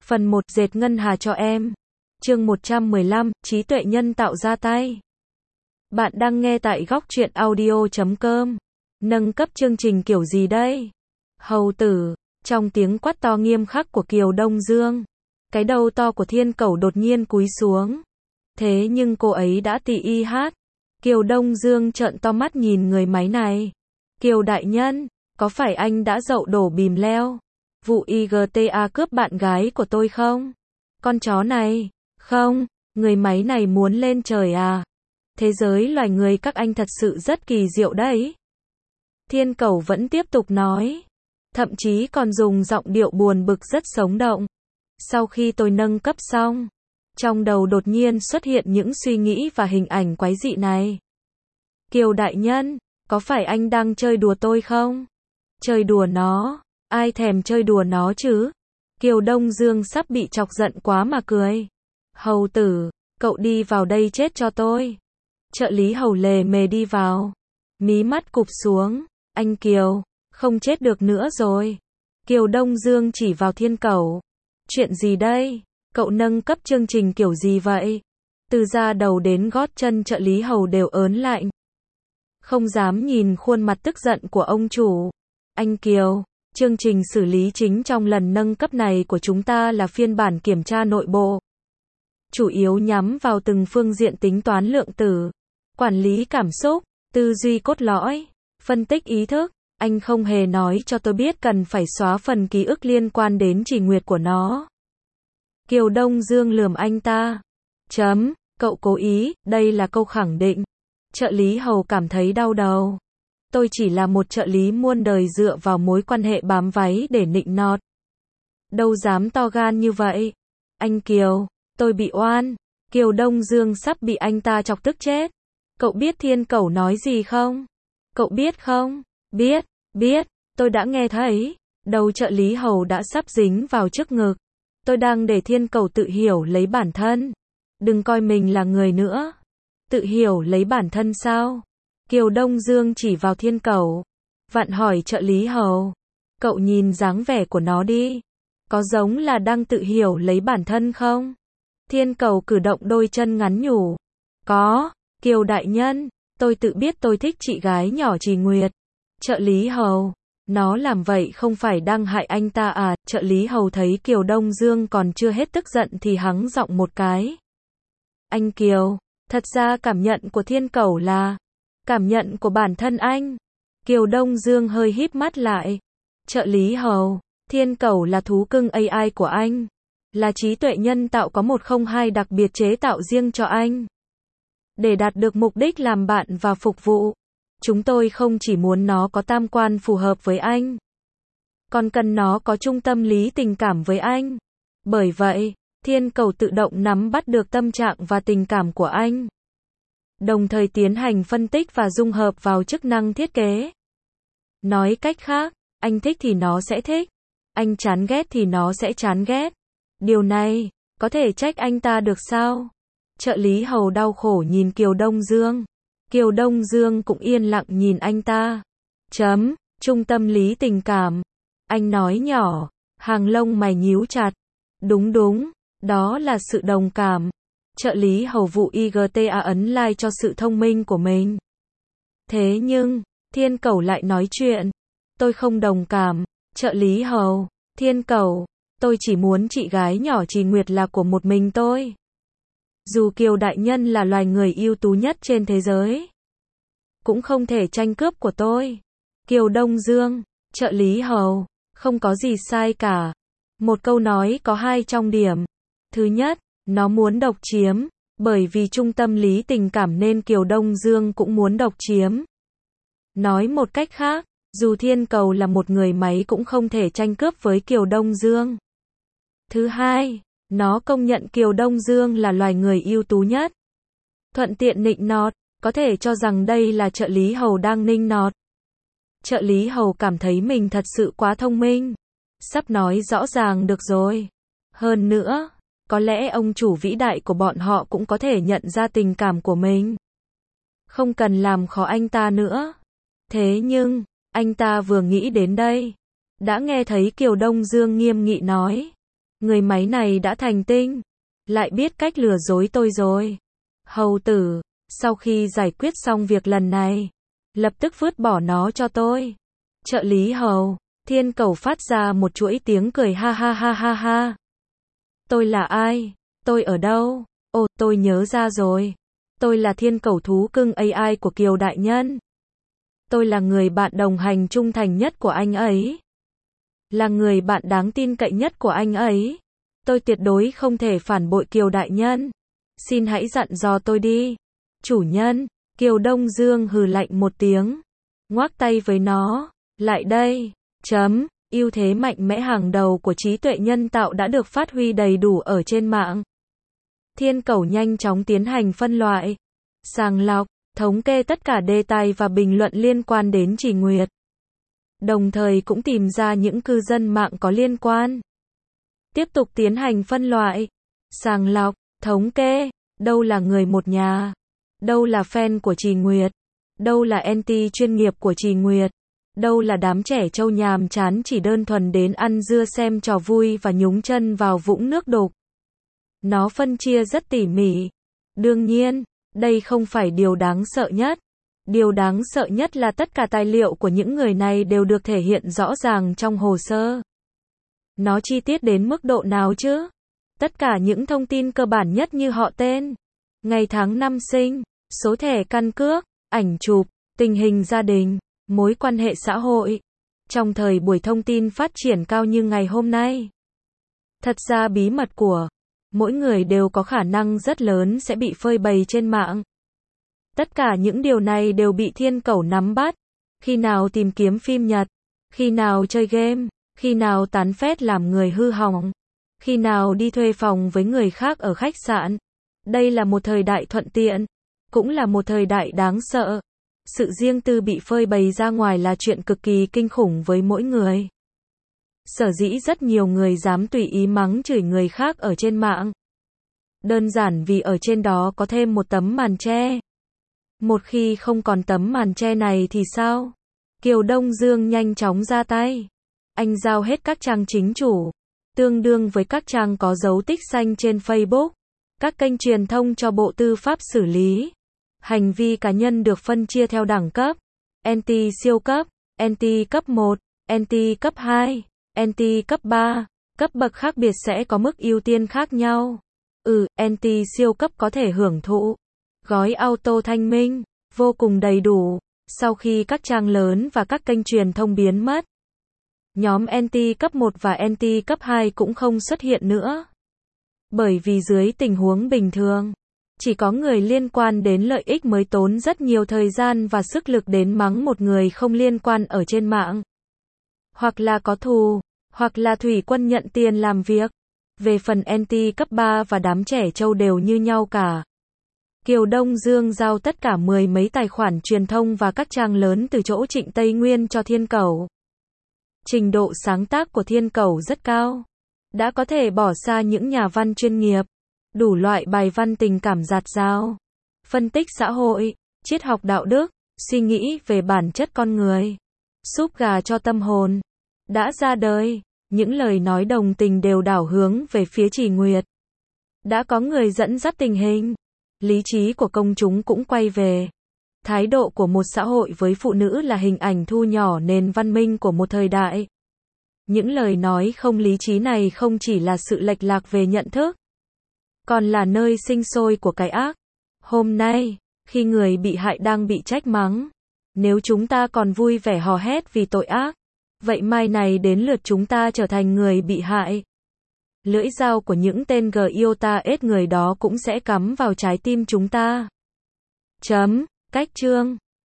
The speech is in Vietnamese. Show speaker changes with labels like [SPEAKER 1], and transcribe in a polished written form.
[SPEAKER 1] Phần 1 dệt ngân hà cho em. Chương 115, trí tuệ nhân tạo ra tay. Bạn đang nghe tại góc truyện audio.com. Nâng cấp chương trình kiểu gì đây? Hầu tử, trong tiếng quát to nghiêm khắc của Kiều Đông Dương, cái đầu to của Thiên Cẩu đột nhiên cúi xuống. Thế nhưng cô ấy đã tì y hát. Kiều Đông Dương trợn to mắt nhìn người máy này. Kiều đại nhân, có phải anh đã dậu đổ bìm leo vụ IGTA cướp bạn gái của tôi không? Con chó này, không, người máy này muốn lên trời à? Thế giới loài người các anh thật sự rất kỳ diệu đấy. Thiên Cẩu vẫn tiếp tục nói, thậm chí còn dùng giọng điệu buồn bực rất sống động. Sau khi tôi nâng cấp xong, trong đầu đột nhiên xuất hiện những suy nghĩ và hình ảnh quái dị này. Kiều đại nhân, có phải anh đang chơi đùa tôi không? Chơi đùa nó? Ai thèm chơi đùa nó chứ? Kiều Đông Dương sắp bị chọc giận quá mà cười. Hầu tử, cậu đi vào đây chết cho tôi. Trợ lý hầu lề mề đi vào. Mí mắt cụp xuống. Anh Kiều, không chết được nữa rồi. Kiều Đông Dương chỉ vào Thiên Cẩu. Chuyện gì đây? Cậu nâng cấp chương trình kiểu gì vậy? Từ da đầu đến gót chân trợ lý hầu đều ớn lạnh. Không dám nhìn khuôn mặt tức giận của ông chủ. Anh Kiều, chương trình xử lý chính trong lần nâng cấp này của chúng ta là phiên bản kiểm tra nội bộ. Chủ yếu nhắm vào từng phương diện tính toán lượng tử, quản lý cảm xúc, tư duy cốt lõi, phân tích ý thức. Anh không hề nói cho tôi biết cần phải xóa phần ký ức liên quan đến Trì Nguyệt của nó. Kiều Đông Dương lườm anh ta. Cậu cố ý, đây là câu khẳng định. Trợ lý hầu cảm thấy đau đầu. Tôi chỉ là một trợ lý muôn đời dựa vào mối quan hệ bám váy để nịnh nọt. Đâu dám to gan như vậy. Anh Kiều, tôi bị oan. Kiều Đông Dương sắp bị anh ta chọc tức chết. Cậu biết Thiên Cẩu nói gì không? Cậu biết không? Biết, tôi đã nghe thấy. Đầu trợ lý hầu đã sắp dính vào trước ngực. Tôi đang để Thiên Cẩu tự hiểu lấy bản thân. Đừng coi mình là người nữa. Tự hiểu lấy bản thân sao? Kiều Đông Dương chỉ vào Thiên Cẩu. Vặn hỏi trợ lý hầu. Cậu nhìn dáng vẻ của nó đi. Có giống là đang tự hiểu lấy bản thân không? Thiên Cẩu cử động đôi chân ngắn nhủ. Có, Kiều đại nhân, tôi tự biết tôi thích chị gái nhỏ Trì Nguyệt. Trợ lý hầu. Nó làm vậy không phải đang hại anh ta à? Trợ lý hầu thấy Kiều Đông Dương còn chưa hết tức giận thì hắng giọng một cái. Anh Kiều, thật ra cảm nhận của Thiên Cẩu là cảm nhận của bản thân anh. Kiều Đông Dương hơi híp mắt lại. Trợ lý hầu, Thiên Cẩu là thú cưng AI của anh. Là trí tuệ nhân tạo có 102 đặc biệt chế tạo riêng cho anh. Để đạt được mục đích làm bạn và phục vụ, chúng tôi không chỉ muốn nó có tam quan phù hợp với anh, còn cần nó có chung tâm lý tình cảm với anh. Bởi vậy, Thiên Cẩu tự động nắm bắt được tâm trạng và tình cảm của anh, đồng thời tiến hành phân tích và dung hợp vào chức năng thiết kế. Nói cách khác, anh thích thì nó sẽ thích, anh chán ghét thì nó sẽ chán ghét. Điều này, có thể trách anh ta được sao? Trợ lý hầu đau khổ nhìn Kiều Đông Dương. Kiều Đông Dương cũng yên lặng nhìn anh ta. Trung tâm lý tình cảm. Anh nói nhỏ, hàng lông mày nhíu chặt. Đúng, đó là sự đồng cảm. Trợ lý hầu vụ IGTA ấn like cho sự thông minh của mình. Thế nhưng, Thiên Cẩu lại nói chuyện. Tôi không đồng cảm. Trợ lý hầu, Thiên Cẩu, tôi chỉ muốn chị gái nhỏ Trì Nguyệt là của một mình tôi. Dù Kiều đại nhân là loài người ưu tú nhất trên thế giới, cũng không thể tranh cướp của tôi. Kiều Đông Dương, trợ lý hầu, không có gì sai cả. Một câu nói có hai trọng điểm. Thứ nhất, nó muốn độc chiếm, bởi vì trung tâm lý tình cảm nên Kiều Đông Dương cũng muốn độc chiếm. Nói một cách khác, dù Thiên Cẩu là một người máy cũng không thể tranh cướp với Kiều Đông Dương. Thứ hai, nó công nhận Kiều Đông Dương là loài người ưu tú nhất. Thuận tiện nịnh nọt, có thể cho rằng đây là trợ lý hầu đang nịnh nọt. Trợ lý hầu cảm thấy mình thật sự quá thông minh. Sắp nói rõ ràng được rồi. Hơn nữa, có lẽ ông chủ vĩ đại của bọn họ cũng có thể nhận ra tình cảm của mình. Không cần làm khó anh ta nữa. Thế nhưng, anh ta vừa nghĩ đến đây, đã nghe thấy Kiều Đông Dương nghiêm nghị nói. Người máy này đã thành tinh, lại biết cách lừa dối tôi rồi. Hầu tử, sau khi giải quyết xong việc lần này, lập tức vứt bỏ nó cho tôi. Trợ lý Hầu, Thiên Cẩu phát ra một chuỗi tiếng cười ha ha ha ha ha. Tôi là ai? Tôi ở đâu? Ồ, tôi nhớ ra rồi. Tôi là Thiên Cẩu thú cưng AI của Kiều đại nhân. Tôi là người bạn đồng hành trung thành nhất của anh ấy. Là người bạn đáng tin cậy nhất của anh ấy. Tôi tuyệt đối không thể phản bội Kiều đại nhân. Xin hãy dặn dò tôi đi. Chủ nhân, Kiều Đông Dương hừ lạnh một tiếng. Ngoác tay với nó. Lại đây. Chấm. Ưu thế mạnh mẽ hàng đầu của trí tuệ nhân tạo đã được phát huy đầy đủ ở trên mạng. Thiên Cẩu nhanh chóng tiến hành phân loại, sàng lọc, thống kê tất cả đề tài và bình luận liên quan đến Trì Nguyệt. Đồng thời cũng tìm ra những cư dân mạng có liên quan. Tiếp tục tiến hành phân loại, sàng lọc, thống kê, đâu là người một nhà, đâu là fan của Trì Nguyệt, đâu là anti chuyên nghiệp của Trì Nguyệt, đâu là đám trẻ trâu nhàm chán chỉ đơn thuần đến ăn dưa xem trò vui và nhúng chân vào vũng nước đục. Nó phân chia rất tỉ mỉ. Đương nhiên, đây không phải điều đáng sợ nhất. Điều đáng sợ nhất là tất cả tài liệu của những người này đều được thể hiện rõ ràng trong hồ sơ. Nó chi tiết đến mức độ nào chứ? Tất cả những thông tin cơ bản nhất như họ tên, ngày tháng năm sinh, số thẻ căn cước, ảnh chụp, tình hình gia đình, mối quan hệ xã hội. Trong thời buổi thông tin phát triển cao như ngày hôm nay, thật ra bí mật của mỗi người đều có khả năng rất lớn sẽ bị phơi bày trên mạng. Tất cả những điều này đều bị Thiên Cẩu nắm bắt. Khi nào tìm kiếm phim Nhật, khi nào chơi game, khi nào tán phét làm người hư hỏng, khi nào đi thuê phòng với người khác ở khách sạn. Đây là một thời đại thuận tiện, cũng là một thời đại đáng sợ. Sự riêng tư bị phơi bày ra ngoài là chuyện cực kỳ kinh khủng với mỗi người. Sở dĩ rất nhiều người dám tùy ý mắng chửi người khác ở trên mạng. Đơn giản vì ở trên đó có thêm một tấm màn che. Một khi không còn tấm màn che này thì sao? Kiều Đông Dương nhanh chóng ra tay. Anh giao hết các trang chính chủ, tương đương với các trang có dấu tích xanh trên Facebook, các kênh truyền thông cho Bộ Tư pháp xử lý. Hành vi cá nhân được phân chia theo đẳng cấp, anti siêu cấp, anti cấp 1, anti cấp 2, anti cấp 3, cấp bậc khác biệt sẽ có mức ưu tiên khác nhau. Anti siêu cấp có thể hưởng thụ gói auto thanh minh, vô cùng đầy đủ, sau khi các trang lớn và các kênh truyền thông biến mất. Nhóm anti cấp 1 và anti cấp 2 cũng không xuất hiện nữa. Bởi vì dưới tình huống bình thường, chỉ có người liên quan đến lợi ích mới tốn rất nhiều thời gian và sức lực đến mắng một người không liên quan ở trên mạng. Hoặc là có thù, hoặc là thủy quân nhận tiền làm việc. Về phần anti cấp 3 và đám trẻ trâu đều như nhau cả. Kiều Đông Dương giao tất cả 10 mấy tài khoản truyền thông và các trang lớn từ chỗ Trịnh Tây Nguyên cho Thiên Cẩu. Trình độ sáng tác của Thiên Cẩu rất cao. Đã có thể bỏ xa những nhà văn chuyên nghiệp. Đủ loại bài văn tình cảm dạt dào, phân tích xã hội, triết học đạo đức, suy nghĩ về bản chất con người. Súp gà cho tâm hồn. Đã ra đời. Những lời nói đồng tình đều đảo hướng về phía Trì Nguyệt. Đã có người dẫn dắt tình hình. Lý trí của công chúng cũng quay về. Thái độ của một xã hội với phụ nữ là hình ảnh thu nhỏ nền văn minh của một thời đại. Những lời nói không lý trí này không chỉ là sự lệch lạc về nhận thức, còn là nơi sinh sôi của cái ác. Hôm nay, khi người bị hại đang bị trách mắng, nếu chúng ta còn vui vẻ hò hét vì tội ác, vậy mai này đến lượt chúng ta trở thành người bị hại. Lưỡi dao của những tên iota ết người đó cũng sẽ cắm vào trái tim chúng ta. Cách chương